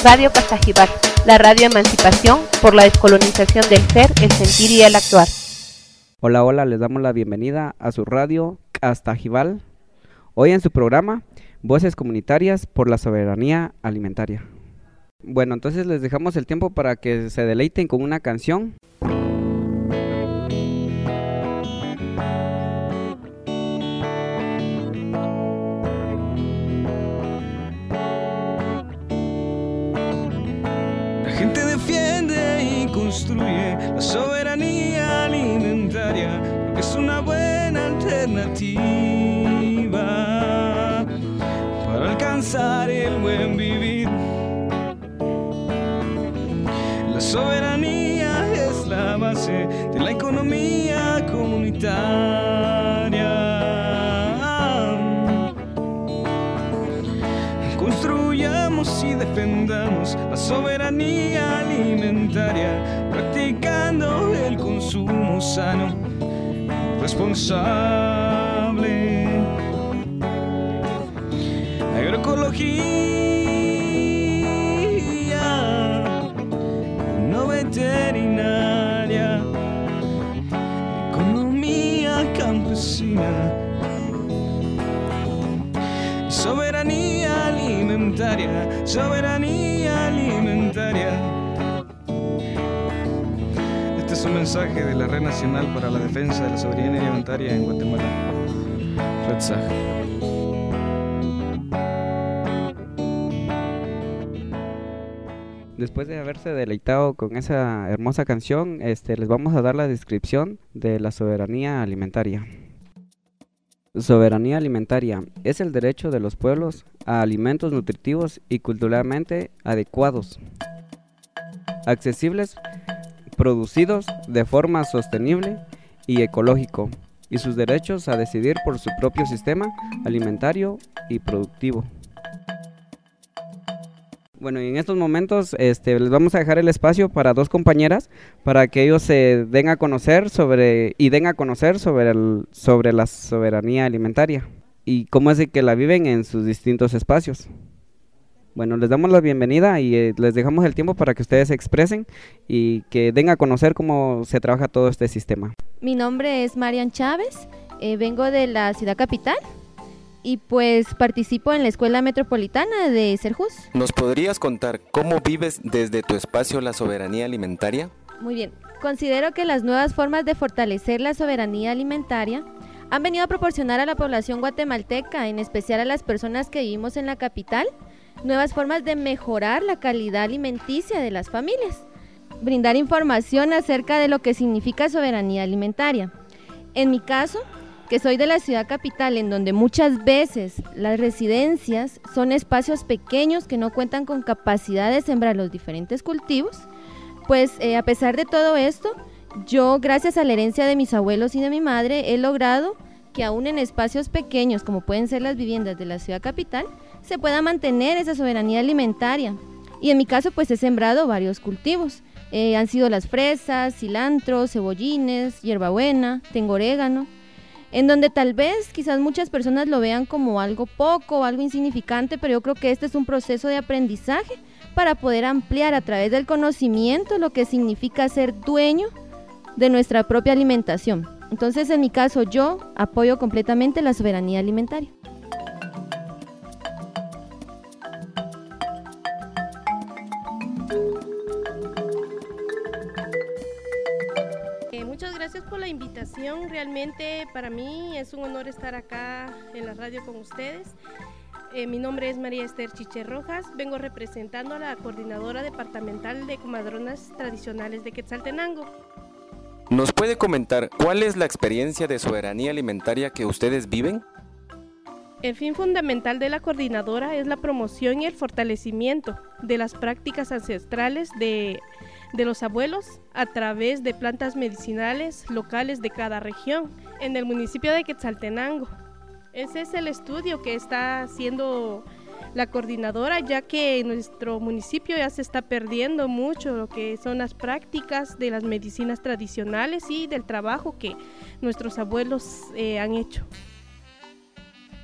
Radio Pastajibar, la radio emancipación por la descolonización del ser, el sentir y el actuar. Hola, hola, les damos la bienvenida a su radio Pastajibar. Hoy en su programa, Voces Comunitarias por la Soberanía Alimentaria. Bueno, entonces les dejamos el tiempo para que se deleiten con una canción. Construye la soberanía alimentaria, porque es una buena alternativa para alcanzar el buen vivir. La soberanía es la base de la economía comunitaria. Construyamos y defendamos la soberanía alimentaria, practicando el consumo sano, responsable. Agroecología, no veterinaria, economía campesina, soberanía alimentaria, soberanía alimentaria. Este es un mensaje de la Red Nacional para la Defensa de la Soberanía Alimentaria en Guatemala, RedSAG. Después de haberse deleitado con esa hermosa canción, les vamos a dar la descripción de la soberanía alimentaria. Soberanía alimentaria es el derecho de los pueblos a alimentos nutritivos y culturalmente adecuados, accesibles, producidos de forma sostenible y ecológico, y sus derechos a decidir por su propio sistema alimentario y productivo. Bueno, y en estos momentos les vamos a dejar el espacio para dos compañeras para que ellos se den a conocer sobre la soberanía alimentaria y cómo es que la viven en sus distintos espacios. Bueno, les damos la bienvenida y les dejamos el tiempo para que ustedes se expresen y que den a conocer cómo se trabaja todo este sistema. Mi nombre es Marian Chávez, vengo de la ciudad capital y pues participo en la Escuela Metropolitana de Serjus. ¿Nos podrías contar cómo vives desde tu espacio la soberanía alimentaria? Muy bien, considero que las nuevas formas de fortalecer la soberanía alimentaria han venido a proporcionar a la población guatemalteca, en especial a las personas que vivimos en la capital, nuevas formas de mejorar la calidad alimenticia de las familias, brindar información acerca de lo que significa soberanía alimentaria. En mi caso, que soy de la ciudad capital, en donde muchas veces las residencias son espacios pequeños que no cuentan con capacidad de sembrar los diferentes cultivos, pues a pesar de todo esto, yo, gracias a la herencia de mis abuelos y de mi madre, he logrado que aún en espacios pequeños, como pueden ser las viviendas de la ciudad capital, se pueda mantener esa soberanía alimentaria. Y en mi caso, pues he sembrado varios cultivos. Han sido las fresas, cilantro, cebollines, hierbabuena, tengo orégano, en donde tal vez quizás muchas personas lo vean como algo poco, algo insignificante, pero yo creo que este es un proceso de aprendizaje para poder ampliar a través del conocimiento lo que significa ser dueño de nuestra propia alimentación. Entonces, en mi caso, yo apoyo completamente la soberanía alimentaria. Muchas gracias por la invitación. Realmente para mí es un honor estar acá en la radio con ustedes. Mi nombre es María Esther Chiche Rojas, vengo representando a la Coordinadora Departamental de Comadronas Tradicionales de Quetzaltenango. ¿Nos puede comentar cuál es la experiencia de soberanía alimentaria que ustedes viven? El fin fundamental de la coordinadora es la promoción y el fortalecimiento de las prácticas ancestrales de los abuelos a través de plantas medicinales locales de cada región en el municipio de Quetzaltenango. Ese es el estudio que está haciendo la coordinadora, ya que en nuestro municipio ya se está perdiendo mucho lo que son las prácticas de las medicinas tradicionales y del trabajo que nuestros abuelos han hecho.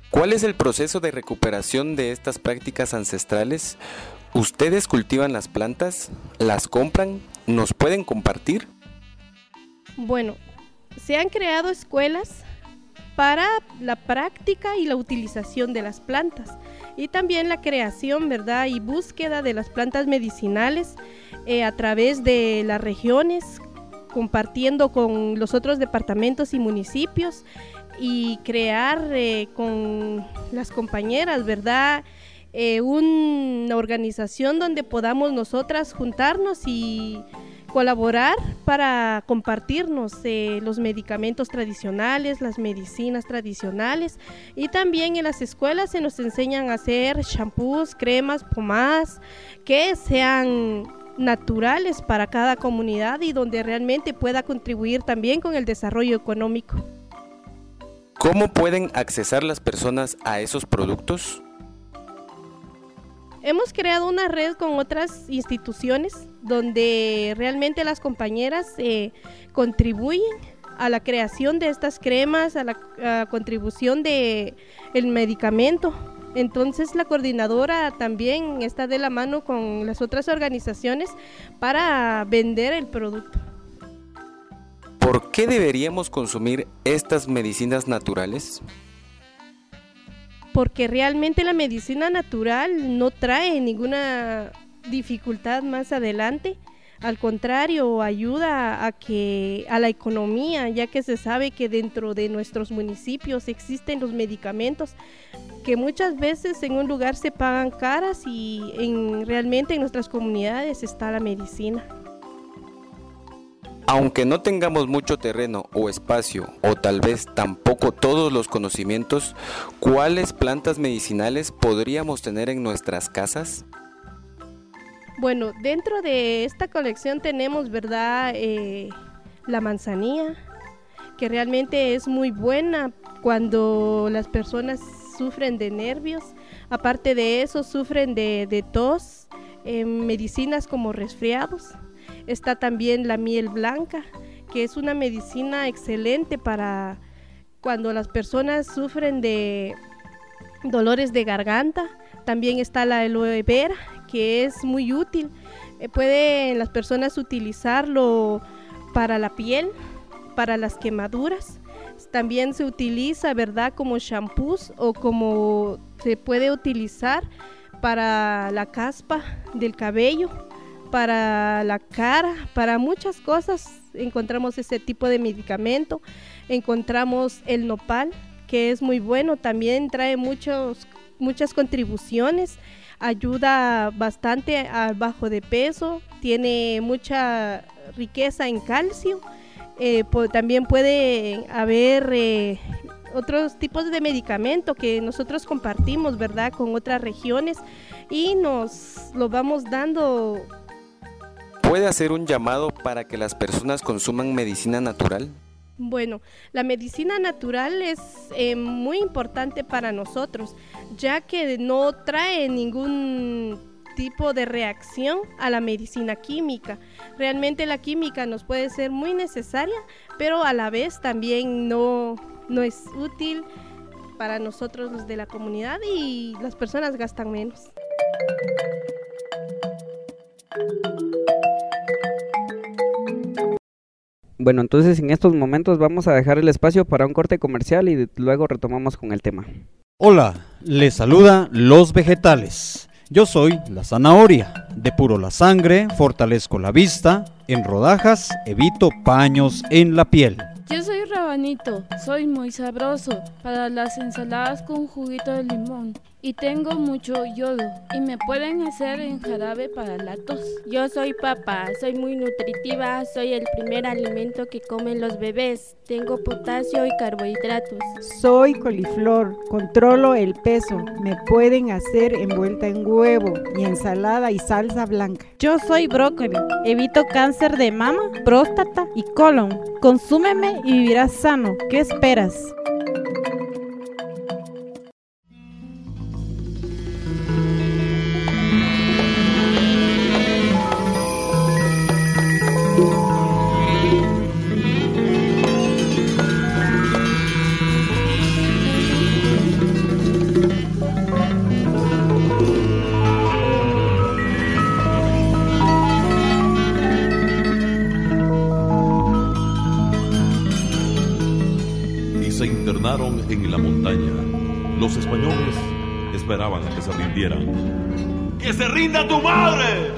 ¿Cuál es el proceso de recuperación de estas prácticas ancestrales? ¿Ustedes cultivan las plantas? ¿Las compran? ¿Nos pueden compartir? Bueno, se han creado escuelas para la práctica y la utilización de las plantas y también la creación, ¿verdad? Y búsqueda de las plantas medicinales a través de las regiones, compartiendo con los otros departamentos y municipios y crear con las compañeras, ¿verdad? Una organización donde podamos nosotras juntarnos y colaborar para compartirnos los medicamentos tradicionales, las medicinas tradicionales, y también en las escuelas se nos enseñan a hacer shampoos, cremas, pomadas que sean naturales para cada comunidad y donde realmente pueda contribuir también con el desarrollo económico. ¿Cómo pueden accesar las personas a esos productos? Hemos creado una red con otras instituciones donde realmente las compañeras contribuyen a la creación de estas cremas, a la contribución del medicamento. Entonces la coordinadora también está de la mano con las otras organizaciones para vender el producto. ¿Por qué deberíamos consumir estas medicinas naturales? Porque realmente la medicina natural no trae ninguna dificultad más adelante, al contrario, ayuda a la economía, ya que se sabe que dentro de nuestros municipios existen los medicamentos que muchas veces en un lugar se pagan caras y realmente en nuestras comunidades está la medicina. Aunque no tengamos mucho terreno o espacio, o tal vez tampoco todos los conocimientos, ¿cuáles plantas medicinales podríamos tener en nuestras casas? Bueno, dentro de esta colección tenemos, ¿verdad?, la manzanilla, que realmente es muy buena cuando las personas sufren de nervios. Aparte de eso, sufren de tos, medicinas como resfriados. Está también la miel blanca, que es una medicina excelente para cuando las personas sufren de dolores de garganta. También está la aloe vera, que es muy útil. Pueden las personas utilizarlo para la piel, para las quemaduras. También se utiliza, ¿verdad?, como shampoos o como se puede utilizar para la caspa del cabello, para la cara, para muchas cosas encontramos ese tipo de medicamento. Encontramos el nopal, que es muy bueno, también trae muchas contribuciones, ayuda bastante al bajo de peso, tiene mucha riqueza en calcio. También puede haber otros tipos de medicamento que nosotros compartimos, ¿verdad?, con otras regiones y nos lo vamos dando. ¿Puede hacer un llamado para que las personas consuman medicina natural? Bueno, la medicina natural es muy importante para nosotros, ya que no trae ningún tipo de reacción a la medicina química. Realmente la química nos puede ser muy necesaria, pero a la vez también no es útil para nosotros los de la comunidad y las personas gastan menos. Bueno, entonces en estos momentos vamos a dejar el espacio para un corte comercial y luego retomamos con el tema. Hola, les saluda Los Vegetales. Yo soy la zanahoria, depuro la sangre, fortalezco la vista, en rodajas evito paños en la piel. Yo soy rabanito, soy muy sabroso para las ensaladas con juguito de limón y tengo mucho yodo y me pueden hacer en jarabe para la tos. Yo soy papa, soy muy nutritiva, soy el primer alimento que comen los bebés, tengo potasio y carbohidratos. Soy coliflor, controlo el peso, me pueden hacer envuelta en huevo y ensalada y salsa blanca. Yo soy brócoli, evito cáncer de mama, próstata y colon. Consúmeme y vivirás sano. ¿Qué esperas? Los españoles esperaban a que se rindieran. ¡Que se rinda tu madre!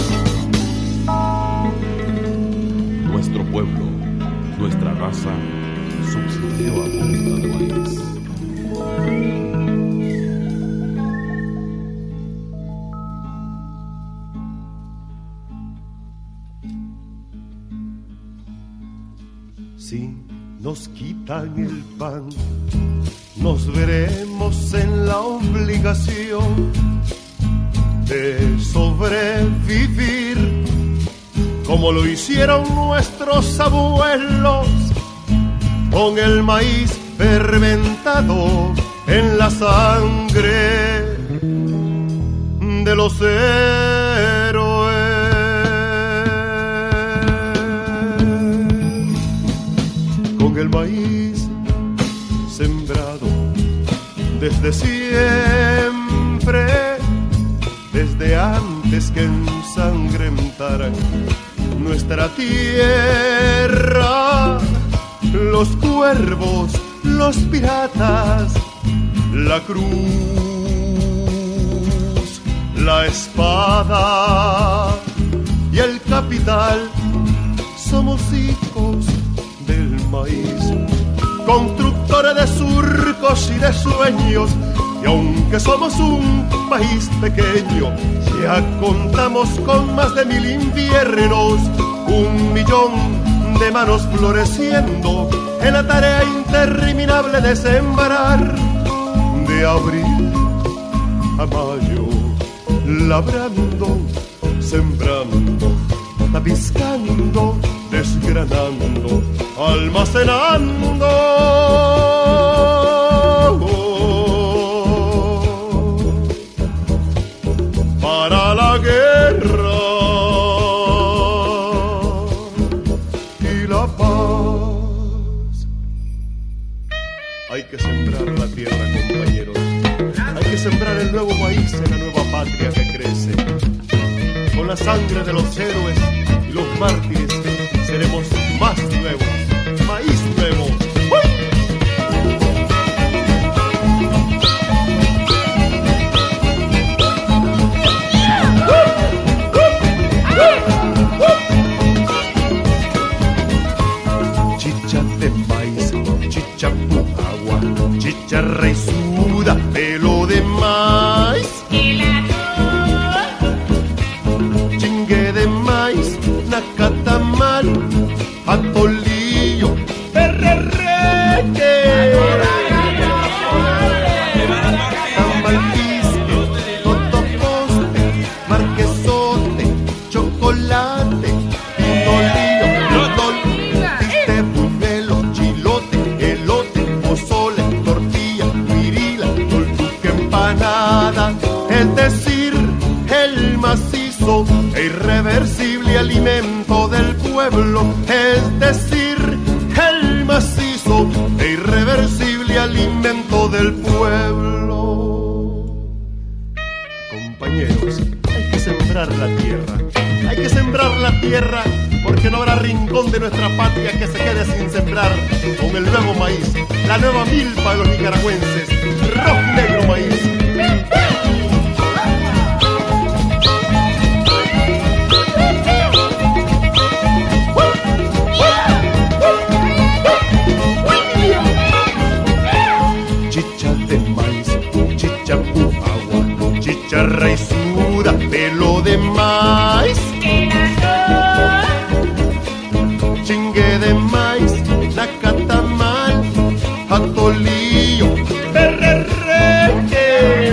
Nuestro pueblo, nuestra raza, subsistió a punta de maíz. Si nos quitan el pan, nos veremos en la obligación de sobrevivir como lo hicieron nuestros abuelos, con el maíz fermentado en la sangre de los héroes. Con el maíz sembrado desde siempre, desde antes que ensangrentaran nuestra tierra, los cuervos, los piratas, la cruz, la espada y el capital, somos hijos del maíz, constructores de surcos y de sueños, y aunque somos un país pequeño, ya contamos con más de 1000 inviernos, 1.000.000 de manos floreciendo en la tarea interminable de sembrar, de abril a mayo, labrando, sembrando, tapizcando, desgranando, almacenando. Para la guerra y la paz. Hay que sembrar la tierra, compañeros. Hay que sembrar el nuevo maíz en la nueva patria que crece. Con la sangre de los héroes y los mártires seremos más nuevos, maíz nuevo. Chicha de maíz, chicha agua, chicharra y suda, pelo de maíz. Chingue de maíz, nacatamal, atolillo, perrereque, tamalquisque, totoposte, marquesote, chocolate, pinolillo, rotol, tiste, buñuelo, chilote, elote, pozole, tortilla, virila, toltuque, empanada, es decir, el macizo e irreversible alimento del pueblo, es decir, el macizo e irreversible alimento del pueblo. Compañeros, hay que sembrar la tierra, hay que sembrar la tierra, porque no habrá rincón de nuestra patria que se quede sin sembrar con el nuevo maíz, la nueva milpa de los nicaragüenses, rojo negro maíz. Chicharra y suda, pelo de maíz, chingue de maíz, nacatamal, atolillo, perrereque,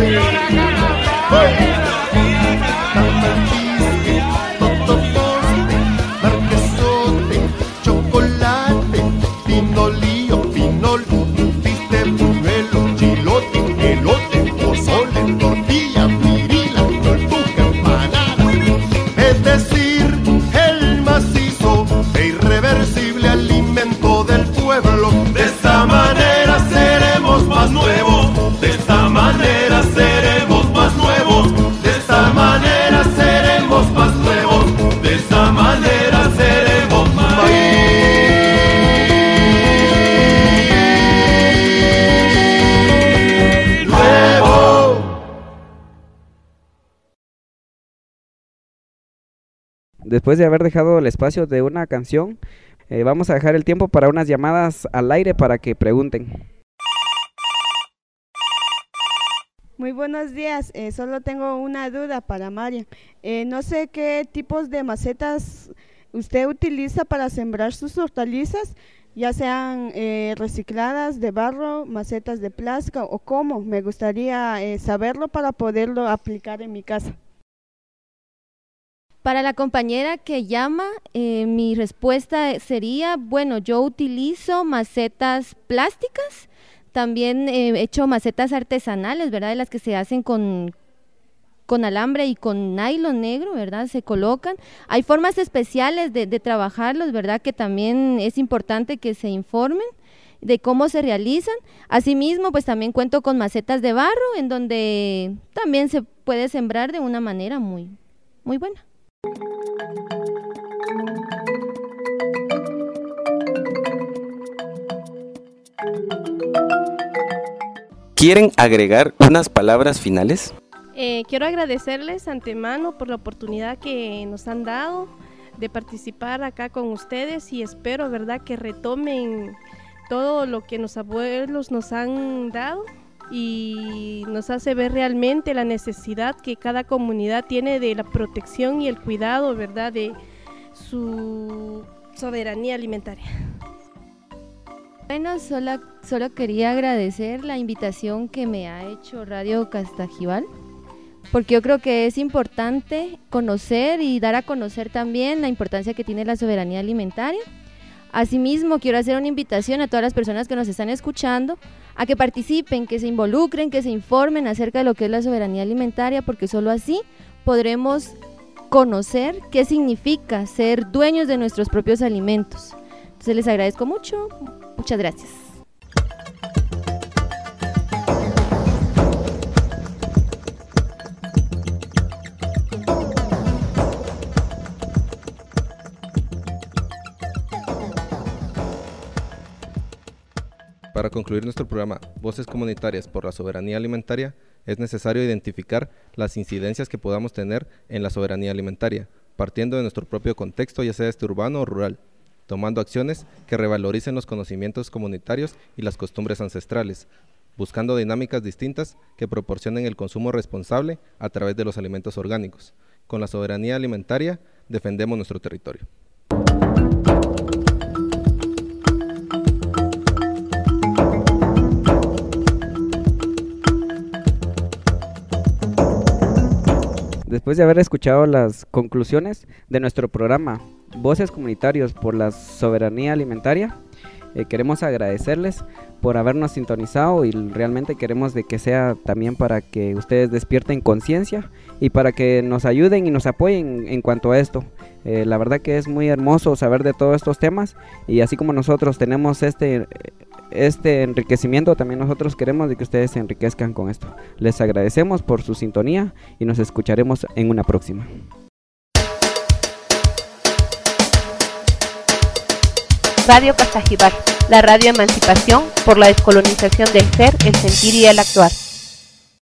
tamalquisque, totoposte, marquesote, chocolate, pinolillo, pinol, piste, buñuelo, chilote, elote, pozole, tortilla, virila, después de haber dejado el espacio de una canción, vamos a dejar el tiempo para unas llamadas al aire para que pregunten. Muy buenos días, solo tengo una duda para María. No sé qué tipos de macetas usted utiliza para sembrar sus hortalizas, ya sean recicladas de barro, macetas de plástico o cómo. Me gustaría saberlo para poderlo aplicar en mi casa. Para la compañera que llama, mi respuesta sería, bueno, yo utilizo macetas plásticas. También he hecho macetas artesanales, ¿verdad? De las que se hacen con alambre y con nylon negro, ¿verdad? Se colocan. Hay formas especiales de trabajarlos, ¿verdad? Que también es importante que se informen de cómo se realizan. Asimismo, pues también cuento con macetas de barro, en donde también se puede sembrar de una manera muy, muy buena. ¿Quieren agregar unas palabras finales? Quiero agradecerles antemano por la oportunidad que nos han dado de participar acá con ustedes y espero, ¿verdad?, que retomen todo lo que los abuelos nos han dado y nos hace ver realmente la necesidad que cada comunidad tiene de la protección y el cuidado, ¿verdad?, de su soberanía alimentaria. Bueno, solo quería agradecer la invitación que me ha hecho Radio Castajival, porque yo creo que es importante conocer y dar a conocer también la importancia que tiene la soberanía alimentaria. Asimismo, quiero hacer una invitación a todas las personas que nos están escuchando a que participen, que se involucren, que se informen acerca de lo que es la soberanía alimentaria, porque solo así podremos conocer qué significa ser dueños de nuestros propios alimentos. Entonces les agradezco mucho. Muchas gracias. Para concluir nuestro programa Voces Comunitarias por la Soberanía Alimentaria, es necesario identificar las incidencias que podamos tener en la soberanía alimentaria, partiendo de nuestro propio contexto, ya sea urbano o rural, tomando acciones que revaloricen los conocimientos comunitarios y las costumbres ancestrales, buscando dinámicas distintas que proporcionen el consumo responsable a través de los alimentos orgánicos. Con la soberanía alimentaria defendemos nuestro territorio. Después de haber escuchado las conclusiones de nuestro programa Voces Comunitarios por la Soberanía Alimentaria, queremos agradecerles por habernos sintonizado y realmente queremos de que sea también para que ustedes despierten conciencia y para que nos ayuden y nos apoyen en cuanto a esto. La verdad que es muy hermoso saber de todos estos temas y así como nosotros tenemos este enriquecimiento, también nosotros queremos de que ustedes se enriquezcan con esto. Les agradecemos por su sintonía y nos escucharemos en una próxima. Radio Castajival, la radio emancipación por la descolonización del ser, el sentir y el actuar.